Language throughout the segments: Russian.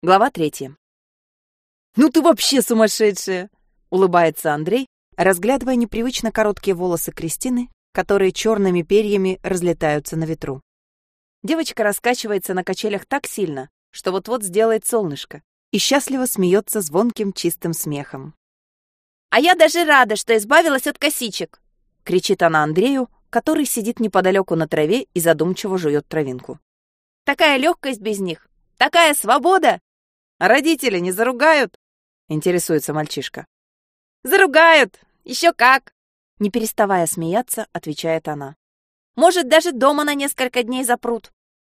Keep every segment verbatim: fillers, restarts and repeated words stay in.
Глава третья. «Ну ты вообще сумасшедшая!» — улыбается Андрей, разглядывая непривычно короткие волосы Кристины, которые черными перьями разлетаются на ветру. Девочка раскачивается на качелях так сильно, что вот-вот сделает солнышко, и счастливо смеется звонким чистым смехом. «А я даже рада, что избавилась от косичек!» — кричит она Андрею, который сидит неподалеку на траве и задумчиво жует травинку. «Такая легкость без них! Такая свобода!» «А родители не заругают?» — интересуется мальчишка. «Заругают! Еще как!» Не переставая смеяться, отвечает она. «Может, даже дома на несколько дней запрут!»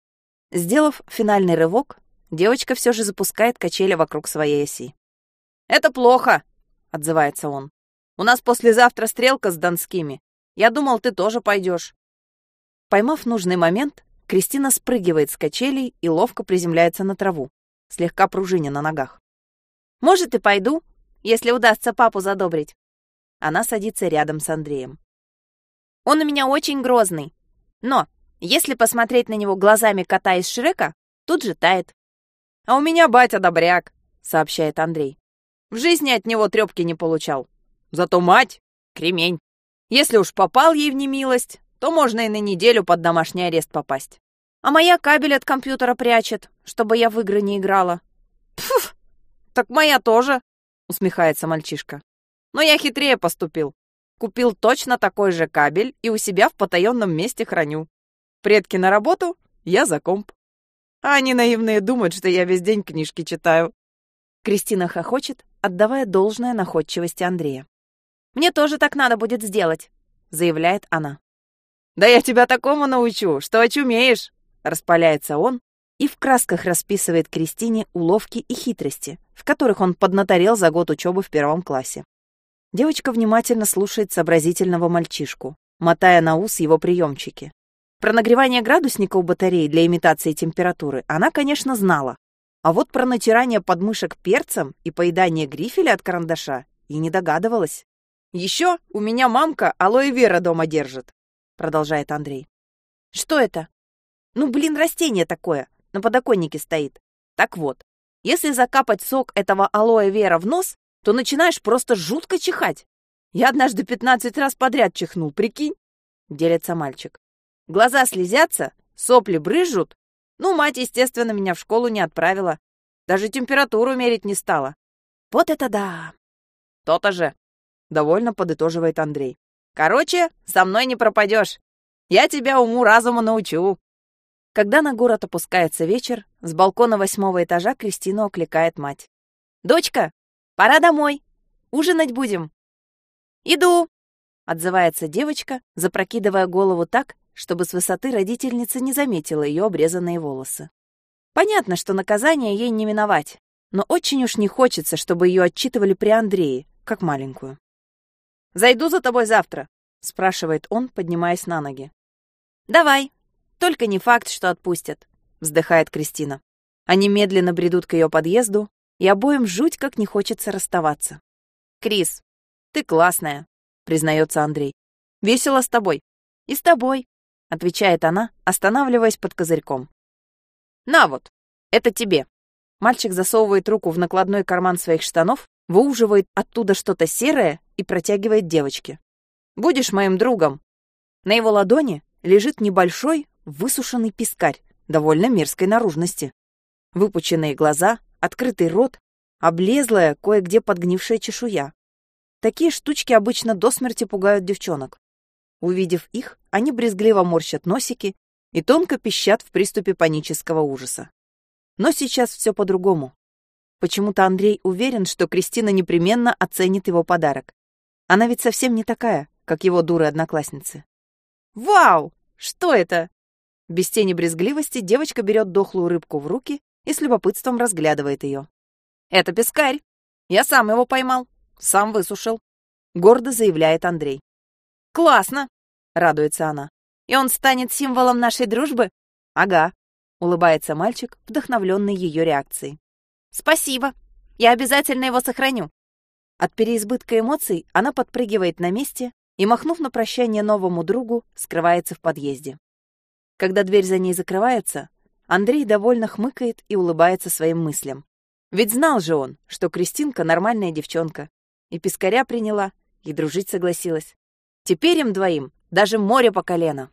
Сделав финальный рывок, девочка все же запускает качели вокруг своей оси. «Это плохо!» — отзывается он. «У нас послезавтра стрелка с Донскими. Я думал, ты тоже пойдешь». Поймав нужный момент, Кристина спрыгивает с качелей и ловко приземляется на траву, слегка пружиня на ногах. «Может, и пойду, если удастся папу задобрить». Она садится рядом с Андреем. «Он у меня очень грозный, но если посмотреть на него глазами кота из Шрека, тут же тает». «А у меня батя добряк», — сообщает Андрей. «В жизни от него трёпки не получал. Зато мать — кремень. Если уж попал ей в немилость, то можно и на неделю под домашний арест попасть. А моя кабель от компьютера прячет, чтобы я в игры не играла». «Пф, так моя тоже», — усмехается мальчишка. «Но я хитрее поступил. Купил точно такой же кабель и у себя в потаенном месте храню. Предки на работу, я за комп. А они наивные думают, что я весь день книжки читаю». Кристина хохочет, отдавая должное находчивости Андрея. «Мне тоже так надо будет сделать», — заявляет она. «Да я тебя такому научу, что очумеешь», — распаляется он и в красках расписывает Кристине уловки и хитрости, в которых он поднаторел за год учебы в первом классе. Девочка внимательно слушает сообразительного мальчишку, мотая на ус его приемчики. Про нагревание градусника у батареи для имитации температуры она, конечно, знала, а вот про натирание подмышек перцем и поедание грифеля от карандаша и не догадывалась. «Еще у меня мамка алоэ вера дома держит», — продолжает Андрей. «Что это?» «Ну, блин, растение такое, на подоконнике стоит. Так вот, если закапать сок этого алоэ вера в нос, то начинаешь просто жутко чихать. Я однажды пятнадцать раз подряд чихнул, прикинь?» — делится мальчик. «Глаза слезятся, сопли брызжут. Ну, мать, естественно, меня в школу не отправила. Даже температуру мерить не стала». «Вот это да!» «То-то же!» — довольно подытоживает Андрей. «Короче, со мной не пропадешь. Я тебя уму-разуму научу». Когда на город опускается вечер, с балкона восьмого этажа Кристину окликает мать. «Дочка, пора домой. Ужинать будем». «Иду», — отзывается девочка, запрокидывая голову так, чтобы с высоты родительница не заметила ее обрезанные волосы. Понятно, что наказание ей не миновать, но очень уж не хочется, чтобы ее отчитывали при Андрее, как маленькую. «Зайду за тобой завтра», — спрашивает он, поднимаясь на ноги. «Давай. Только не факт, что отпустят», — вздыхает Кристина. Они медленно бредут к ее подъезду, и обоим жуть как не хочется расставаться. «Крис, ты классная», — признается Андрей. «Весело с тобой». «И с тобой», — отвечает она, останавливаясь под козырьком. «На вот, это тебе». Мальчик засовывает руку в накладной карман своих штанов, выуживает оттуда что-то серое и протягивает девочке. «Будешь моим другом». На его ладони лежит небольшой высушенный пескарь довольно мерзкой наружности. Выпученные глаза, открытый рот, облезлая, кое-где подгнившая чешуя. Такие штучки обычно до смерти пугают девчонок. Увидев их, они брезгливо морщат носики и тонко пищат в приступе панического ужаса. Но сейчас все по-другому. Почему-то Андрей уверен, что Кристина непременно оценит его подарок. Она ведь совсем не такая, как его дуры-одноклассницы. «Вау! Что это?» Без тени брезгливости девочка берет дохлую рыбку в руки и с любопытством разглядывает ее. «Это пескарь. Я сам его поймал, сам высушил», — гордо заявляет Андрей. «Классно!» — радуется она. «И он станет символом нашей дружбы?» «Ага», — улыбается мальчик, вдохновленный ее реакцией. «Спасибо. Я обязательно его сохраню». От переизбытка эмоций она подпрыгивает на месте и, махнув на прощание новому другу, скрывается в подъезде. Когда дверь за ней закрывается, Андрей довольно хмыкает и улыбается своим мыслям, Ведь знал же он, что Кристинка нормальная девчонка. И пескаря приняла, и дружить согласилась. Теперь им двоим даже море по колено.